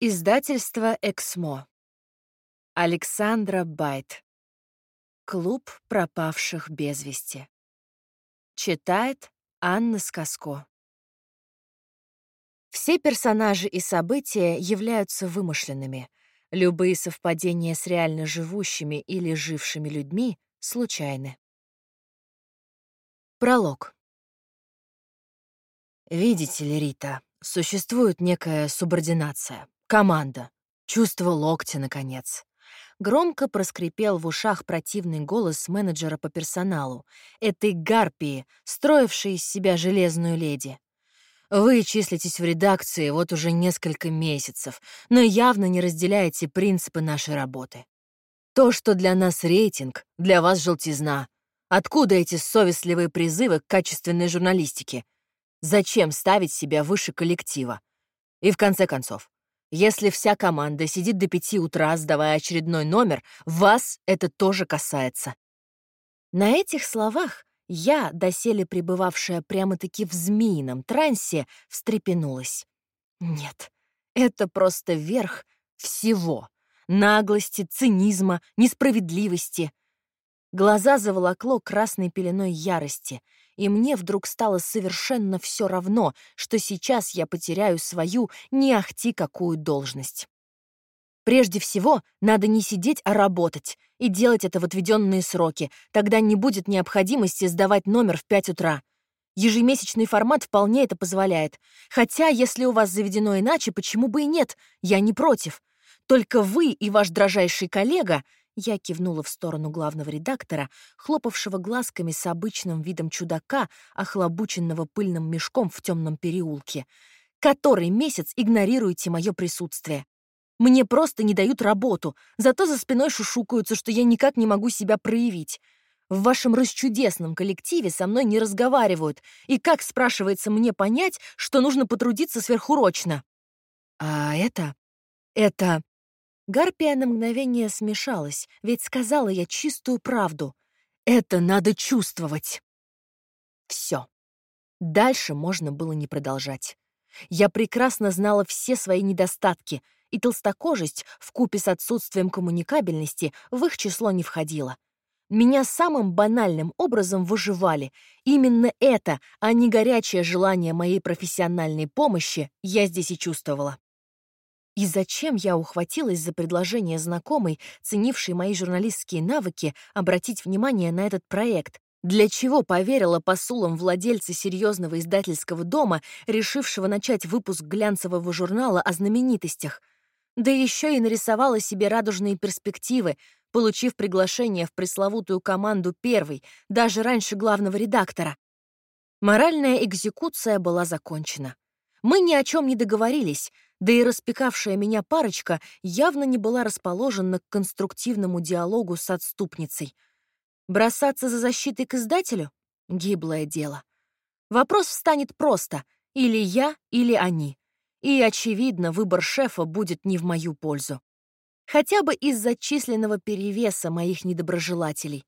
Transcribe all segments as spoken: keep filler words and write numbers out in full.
Издательство «Эксмо». Александра Байт. Клуб пропавших без вести. Читает Анна Сказко. Все персонажи и события являются вымышленными. Любые совпадения с реально живущими или жившими людьми случайны. Пролог. Видите ли, Рита, существует некая субординация, команда, чувство локтя, наконец. Громко проскрипел в ушах противный голос менеджера по персоналу, этой гарпии, строившей из себя железную леди. Вы числитесь в редакции вот уже несколько месяцев, но явно не разделяете принципы нашей работы. То, что для нас рейтинг, для вас желтизна. Откуда эти совестливые призывы к качественной журналистике? Зачем ставить себя выше коллектива? И в конце концов, если вся команда сидит до пяти утра, сдавая очередной номер, вас это тоже касается. На этих словах я, доселе пребывавшая прямо-таки в змеином трансе, встрепенулась. Нет, это просто верх всего. Наглости, цинизма, несправедливости. Глаза заволокло красной пеленой ярости, и мне вдруг стало совершенно все равно, что сейчас я потеряю свою не ахти какую должность. Прежде всего, надо не сидеть, а работать, и делать это в отведенные сроки, тогда не будет необходимости сдавать номер в пять утра. Ежемесячный формат вполне это позволяет. Хотя, если у вас заведено иначе, почему бы и нет? Я не против. Только вы и ваш дрожайший коллега, я кивнула в сторону главного редактора, хлопавшего глазками с обычным видом чудака, охлобученного пыльным мешком в темном переулке, который месяц игнорируете мое присутствие. Мне просто не дают работу, зато за спиной шушукаются, что я никак не могу себя проявить. В вашем расчудесном коллективе со мной не разговаривают, и как, спрашивается, мне понять, что нужно потрудиться сверхурочно? А это... это... Гарпия на мгновение смешалась, ведь сказала я чистую правду. Это надо чувствовать. Все. Дальше можно было не продолжать. Я прекрасно знала все свои недостатки, и толстокожесть вкупе с отсутствием коммуникабельности в их число не входила. Меня самым банальным образом выживали. Именно это, а не горячее желание моей профессиональной помощи, я здесь и чувствовала. И зачем я ухватилась за предложение знакомой, ценившей мои журналистские навыки, обратить внимание на этот проект? Для чего поверила посулам владельца серьезного издательского дома, решившего начать выпуск глянцевого журнала о знаменитостях? Да еще и нарисовала себе радужные перспективы, получив приглашение в пресловутую команду первой, даже раньше главного редактора. Моральная экзекуция была закончена. Мы ни о чем не договорились, да и распекавшая меня парочка явно не была расположена к конструктивному диалогу с отступницей. Бросаться за защитой к издателю? Гиблое дело. Вопрос встанет просто: или я, или они. И, очевидно, выбор шефа будет не в мою пользу. Хотя бы из-за численного перевеса моих недоброжелателей.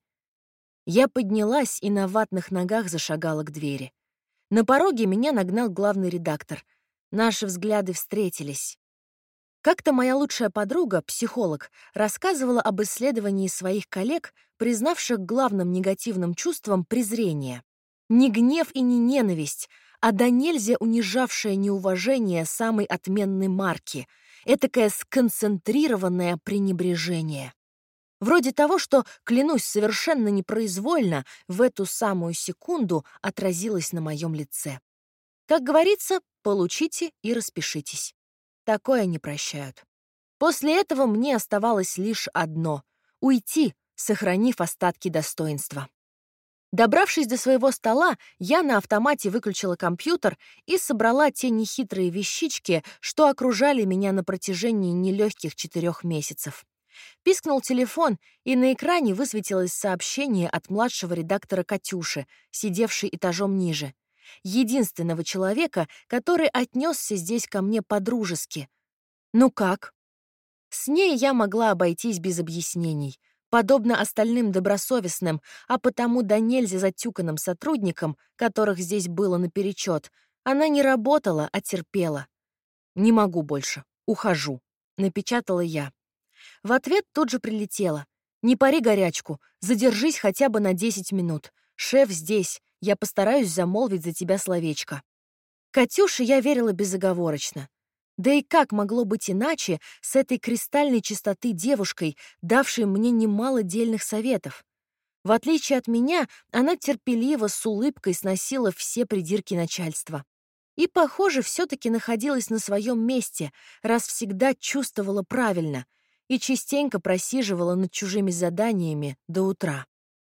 Я поднялась и на ватных ногах зашагала к двери. На пороге меня нагнал главный редактор. Наши взгляды встретились. Как-то моя лучшая подруга, психолог, рассказывала об исследовании своих коллег, признавших главным негативным чувством презрение. Не гнев и не ненависть, а до нельзя унижавшее неуважение самой отменной марки, этакое сконцентрированное пренебрежение. Вроде того, что, клянусь, совершенно непроизвольно, в эту самую секунду отразилось на моем лице. Как говорится, получите и распишитесь. Такое не прощают. После этого мне оставалось лишь одно — уйти, сохранив остатки достоинства. Добравшись до своего стола, я на автомате выключила компьютер и собрала те нехитрые вещички, что окружали меня на протяжении нелегких четырех месяцев. Пискнул телефон, и на экране высветилось сообщение от младшего редактора Катюши, сидевшей этажом ниже. Единственного человека, который отнесся здесь ко мне по-дружески. Ну как? С ней я могла обойтись без объяснений. Подобно остальным добросовестным, а потому до нельзя затюканным сотрудникам, которых здесь было наперечет, она не работала, а терпела. Не могу больше. «Ухожу», — напечатала я. В ответ тут же прилетело: «Не пари горячку, задержись хотя бы на десять минут. Шеф здесь, я постараюсь замолвить за тебя словечко». Катюше я верила безоговорочно. Да и как могло быть иначе с этой кристальной чистоты девушкой, давшей мне немало дельных советов? В отличие от меня, она терпеливо, с улыбкой сносила все придирки начальства. И, похоже, все-таки находилась на своем месте, раз всегда чувствовала правильно и частенько просиживала над чужими заданиями до утра.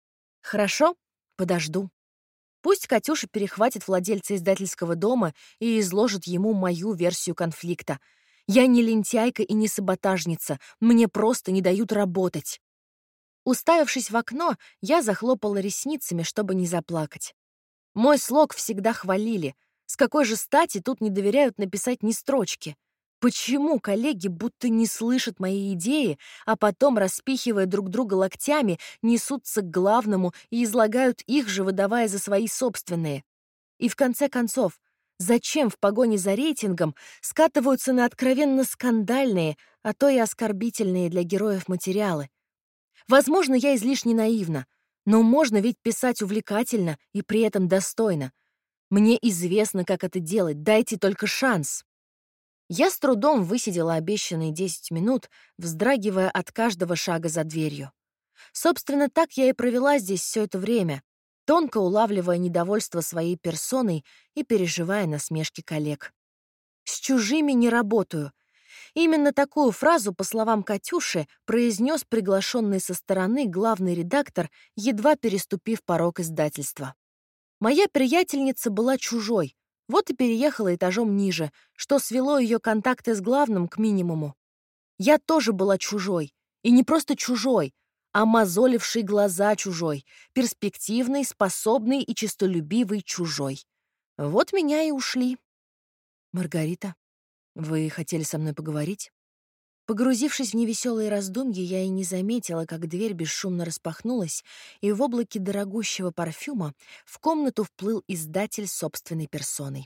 Хорошо, подожду. Пусть Катюша перехватит владельца издательского дома и изложит ему мою версию конфликта. Я не лентяйка и не саботажница, мне просто не дают работать. Уставившись в окно, я захлопала ресницами, чтобы не заплакать. Мой слог всегда хвалили. С какой же стати тут не доверяют написать ни строчки? Почему коллеги будто не слышат мои идеи, а потом, распихивая друг друга локтями, несутся к главному и излагают их же, выдавая за свои собственные? И в конце концов, зачем в погоне за рейтингом скатываются на откровенно скандальные, а то и оскорбительные для героев материалы? Возможно, я излишне наивна, но можно ведь писать увлекательно и при этом достойно. Мне известно, как это делать, дайте только шанс. Я с трудом высидела обещанные десять минут, вздрагивая от каждого шага за дверью. Собственно, так я и провела здесь все это время, тонко улавливая недовольство своей персоной и переживая насмешки коллег. «С чужими не работаю». Именно такую фразу, по словам Катюши, произнес приглашенный со стороны главный редактор, едва переступив порог издательства. Моя приятельница была чужой, вот и переехала этажом ниже, что свело ее контакты с главным к минимуму. Я тоже была чужой, и не просто чужой, а мозоливший глаза чужой, перспективный, способный и честолюбивый чужой. Вот меня и ушли. «Маргарита, вы хотели со мной поговорить?» Погрузившись в невеселые раздумья, я и не заметила, как дверь бесшумно распахнулась, и в облаке дорогущего парфюма в комнату вплыл издатель собственной персоной.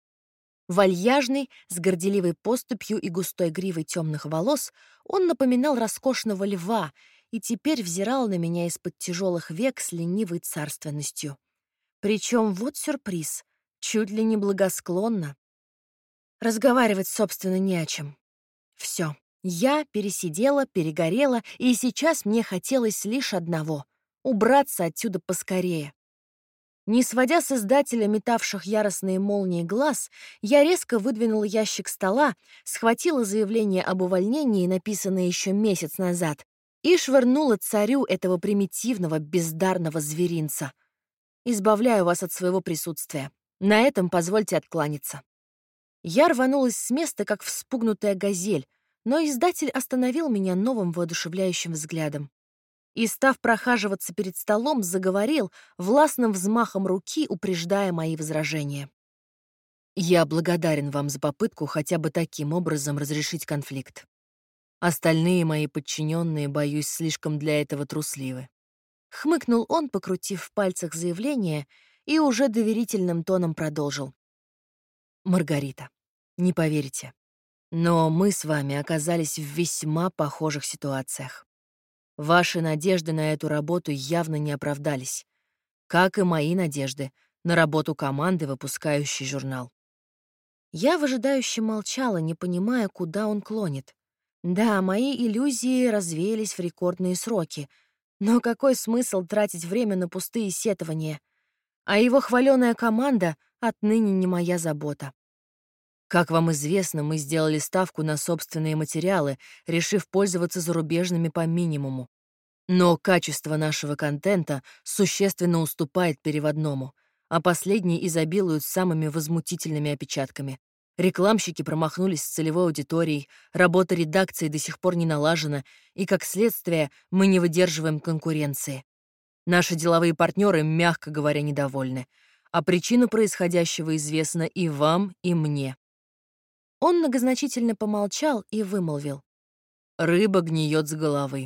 Вальяжный, с горделивой поступью и густой гривой темных волос, он напоминал роскошного льва и теперь взирал на меня из-под тяжелых век с ленивой царственностью. Причем вот сюрприз, чуть ли не благосклонно. Разговаривать, собственно, не о чем. Все. Я пересидела, перегорела, и сейчас мне хотелось лишь одного — убраться отсюда поскорее. Не сводя с издателя метавших яростные молнии глаз, я резко выдвинула ящик стола, схватила заявление об увольнении, написанное еще месяц назад, и швырнула царю этого примитивного, бездарного зверинца. «Избавляю вас от своего присутствия. На этом позвольте откланяться». Я рванулась с места, как вспугнутая газель, но издатель остановил меня новым воодушевляющим взглядом. И, став прохаживаться перед столом, заговорил, властным взмахом руки упреждая мои возражения. «Я благодарен вам за попытку хотя бы таким образом разрешить конфликт. Остальные мои подчиненные, боюсь, слишком для этого трусливы». Хмыкнул он, покрутив в пальцах заявление, и уже доверительным тоном продолжил. «Маргарита, не поверите, но мы с вами оказались в весьма похожих ситуациях. Ваши надежды на эту работу явно не оправдались, как и мои надежды на работу команды, выпускающей журнал». Я выжидающе молчала, не понимая, куда он клонит. Да, мои иллюзии развеялись в рекордные сроки, но какой смысл тратить время на пустые сетования? А его хваленая команда отныне не моя забота. Как вам известно, мы сделали ставку на собственные материалы, решив пользоваться зарубежными по минимуму. Но качество нашего контента существенно уступает переводному, а последний изобилует самыми возмутительными опечатками. Рекламщики промахнулись с целевой аудиторией, работа редакции до сих пор не налажена, и, как следствие, мы не выдерживаем конкуренции. Наши деловые партнеры, мягко говоря, недовольны, а причина происходящего известна и вам, и мне. Он многозначительно помолчал и вымолвил: «Рыба гниет с головы».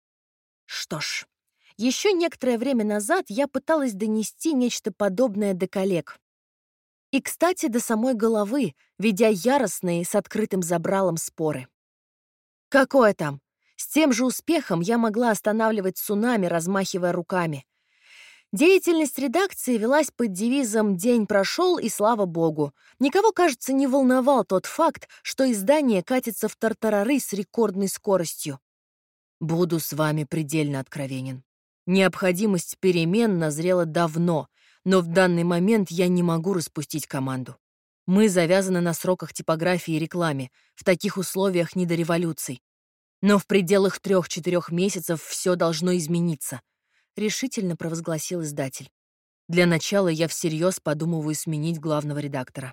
Что ж, еще некоторое время назад я пыталась донести нечто подобное до коллег. И, кстати, до самой головы, ведя яростные с открытым забралом споры. Какое там? С тем же успехом я могла останавливать цунами, размахивая руками. Деятельность редакции велась под девизом «День прошел, и слава богу». Никого, кажется, не волновал тот факт, что издание катится в тартарары с рекордной скоростью. Буду с вами предельно откровенен. Необходимость перемен назрела давно, но в данный момент я не могу распустить команду. Мы завязаны на сроках типографии и рекламе, в таких условиях не до революций. Но в пределах трех-четырех месяцев все должно измениться, решительно провозгласил издатель. Для начала я всерьез подумываю сменить главного редактора.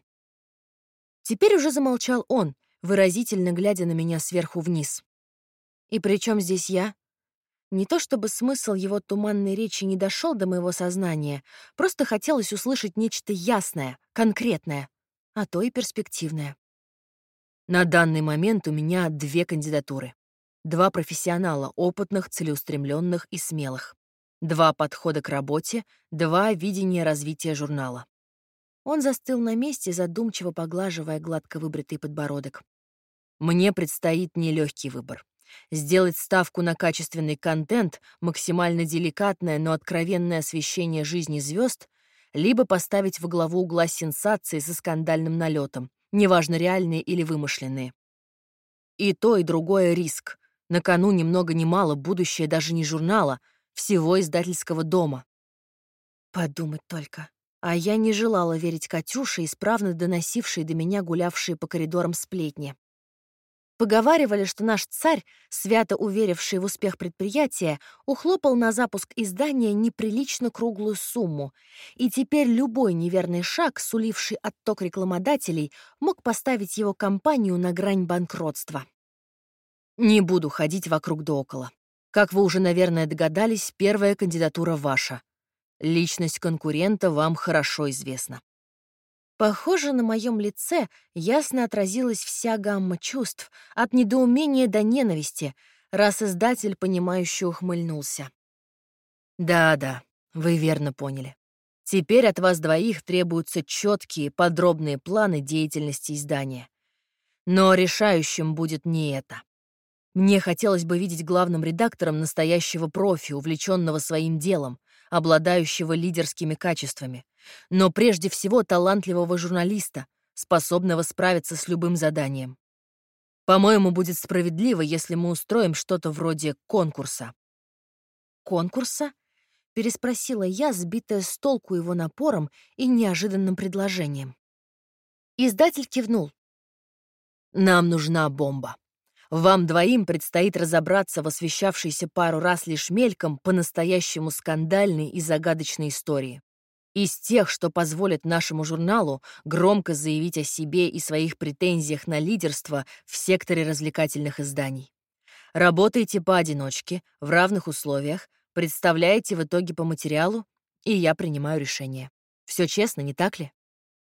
Теперь уже замолчал он, выразительно глядя на меня сверху вниз. И при чем здесь я? Не то чтобы смысл его туманной речи не дошел до моего сознания, просто хотелось услышать нечто ясное, конкретное, а то и перспективное. На данный момент у меня две кандидатуры. Два профессионала, опытных, целеустремленных и смелых. Два подхода к работе, два видения развития журнала. Он застыл на месте, задумчиво поглаживая гладко выбритый подбородок. Мне предстоит нелегкий выбор. Сделать ставку на качественный контент, максимально деликатное, но откровенное освещение жизни звезд, либо поставить во главу угла сенсации со скандальным налетом, неважно, реальные или вымышленные. И то, и другое риск. На кону ни много ни мало будущее даже не журнала, всего издательского дома. Подумать только. А я не желала верить Катюше, исправно доносившей до меня гулявшие по коридорам сплетни. Поговаривали, что наш царь, свято уверивший в успех предприятия, ухлопал на запуск издания неприлично круглую сумму, и теперь любой неверный шаг, суливший отток рекламодателей, мог поставить его компанию на грань банкротства. Не буду ходить вокруг да около. Как вы уже, наверное, догадались, первая кандидатура ваша. Личность конкурента вам хорошо известна. Похоже, на моем лице ясно отразилась вся гамма чувств, от недоумения до ненависти, раз издатель, понимающе ухмыльнулся. Да-да, вы верно поняли. Теперь от вас двоих требуются четкие, подробные планы деятельности издания. Но решающим будет не это. Мне хотелось бы видеть главным редактором настоящего профи, увлеченного своим делом, обладающего лидерскими качествами, но прежде всего талантливого журналиста, способного справиться с любым заданием. По-моему, будет справедливо, если мы устроим что-то вроде конкурса. «Конкурса?» — переспросила я, сбитая с толку его напором и неожиданным предложением. Издатель кивнул. «Нам нужна бомба. Вам двоим предстоит разобраться в освещавшейся пару раз лишь мельком по-настоящему скандальной и загадочной истории. Из тех, что позволят нашему журналу громко заявить о себе и своих претензиях на лидерство в секторе развлекательных изданий. Работаете поодиночке, в равных условиях, представляете в итоге по материалу, и я принимаю решение. Все честно, не так ли?»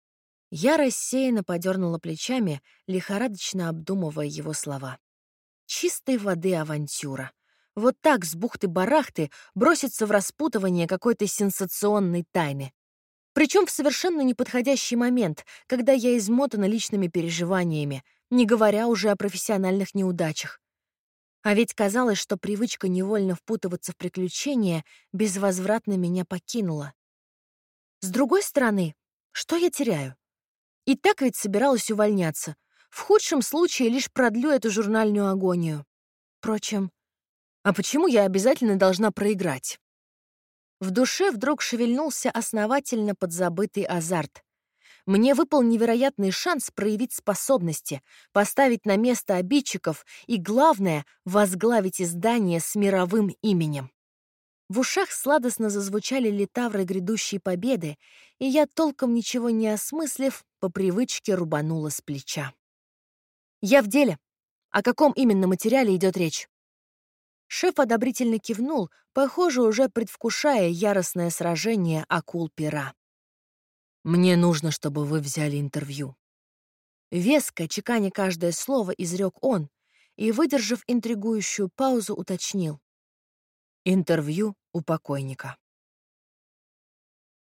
Я рассеянно подернула плечами, лихорадочно обдумывая его слова. Чистой воды авантюра. Вот так с бухты-барахты броситься в распутывание какой-то сенсационной тайны. Причем в совершенно неподходящий момент, когда я измотана личными переживаниями, не говоря уже о профессиональных неудачах. А ведь казалось, что привычка невольно впутываться в приключения безвозвратно меня покинула. С другой стороны, что я теряю? И так ведь собиралась увольняться. В худшем случае лишь продлю эту журнальную агонию. Впрочем, а почему я обязательно должна проиграть? В душе вдруг шевельнулся основательно подзабытый азарт. Мне выпал невероятный шанс проявить способности, поставить на место обидчиков и, главное, возглавить издание с мировым именем. В ушах сладостно зазвучали литавры грядущей победы, и я, толком ничего не осмыслив, по привычке рубанула с плеча. «Я в деле. О каком именно материале идет речь?» Шеф одобрительно кивнул, похоже, уже предвкушая яростное сражение акул-пера. «Мне нужно, чтобы вы взяли интервью». Веско, чеканя каждое слово, изрек он и, выдержав интригующую паузу, уточнил. «Интервью у покойника».